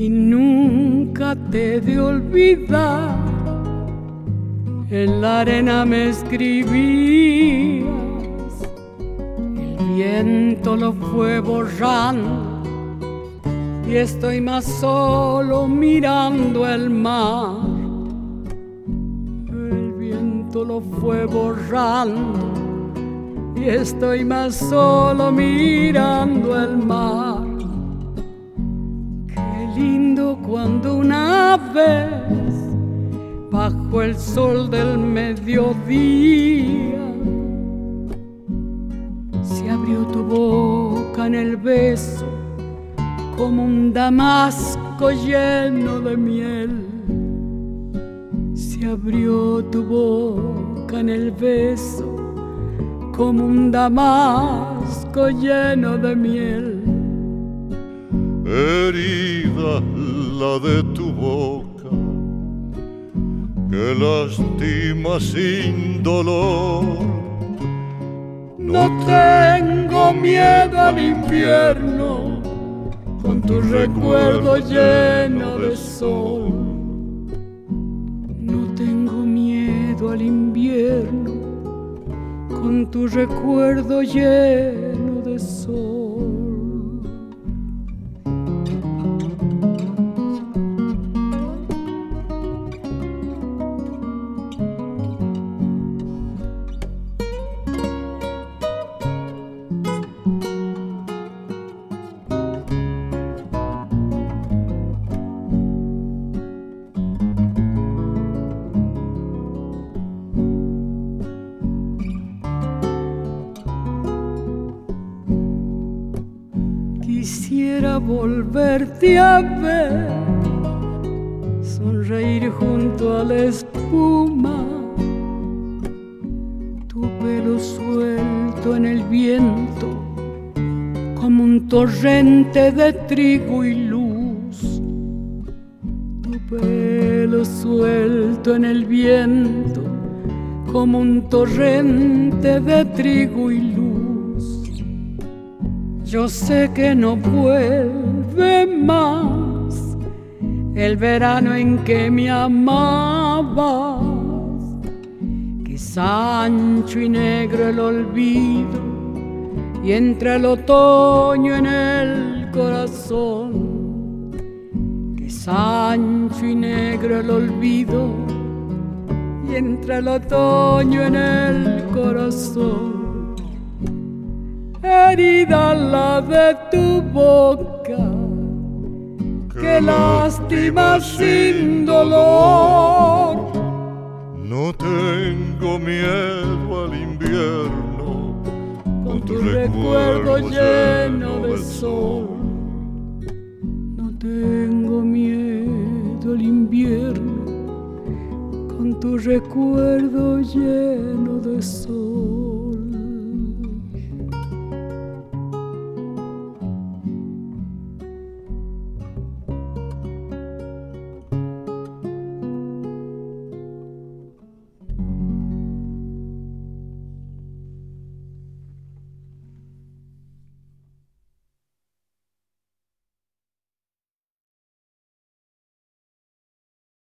y nunca te he de olvidar. En la arena me escribías, el viento lo fue borrando y estoy más solo mirando el mar. El viento lo fue borrando y estoy más solo mirando el mar. Qué lindo cuando una vez, bajo el sol del mediodía, se abrió tu boca en el beso como un damasco lleno de miel. Se abrió tu boca en el beso como un damasco lleno de miel. Herida la de tu boca, que lastima sin dolor. No tengo miedo al invierno, con tu recuerdo lleno de sol. No tengo miedo al invierno, con tu recuerdo lleno de sol. Quisiera volverte a ver, sonreír junto a la espuma, tu pelo suelto en el viento como un torrente de trigo y luz. Tu pelo suelto en el viento como un torrente de trigo y luz. Yo sé que no vuelve más el verano en que me amabas, que es ancho y negro el olvido y entra el otoño en el corazón. Que es ancho y negro el olvido y entra el otoño en el corazón. Herida la de tu boca, que lastima sin dolor. No tengo miedo al invierno, con tu recuerdo lleno de sol. No tengo miedo al invierno, con tu recuerdo lleno de sol.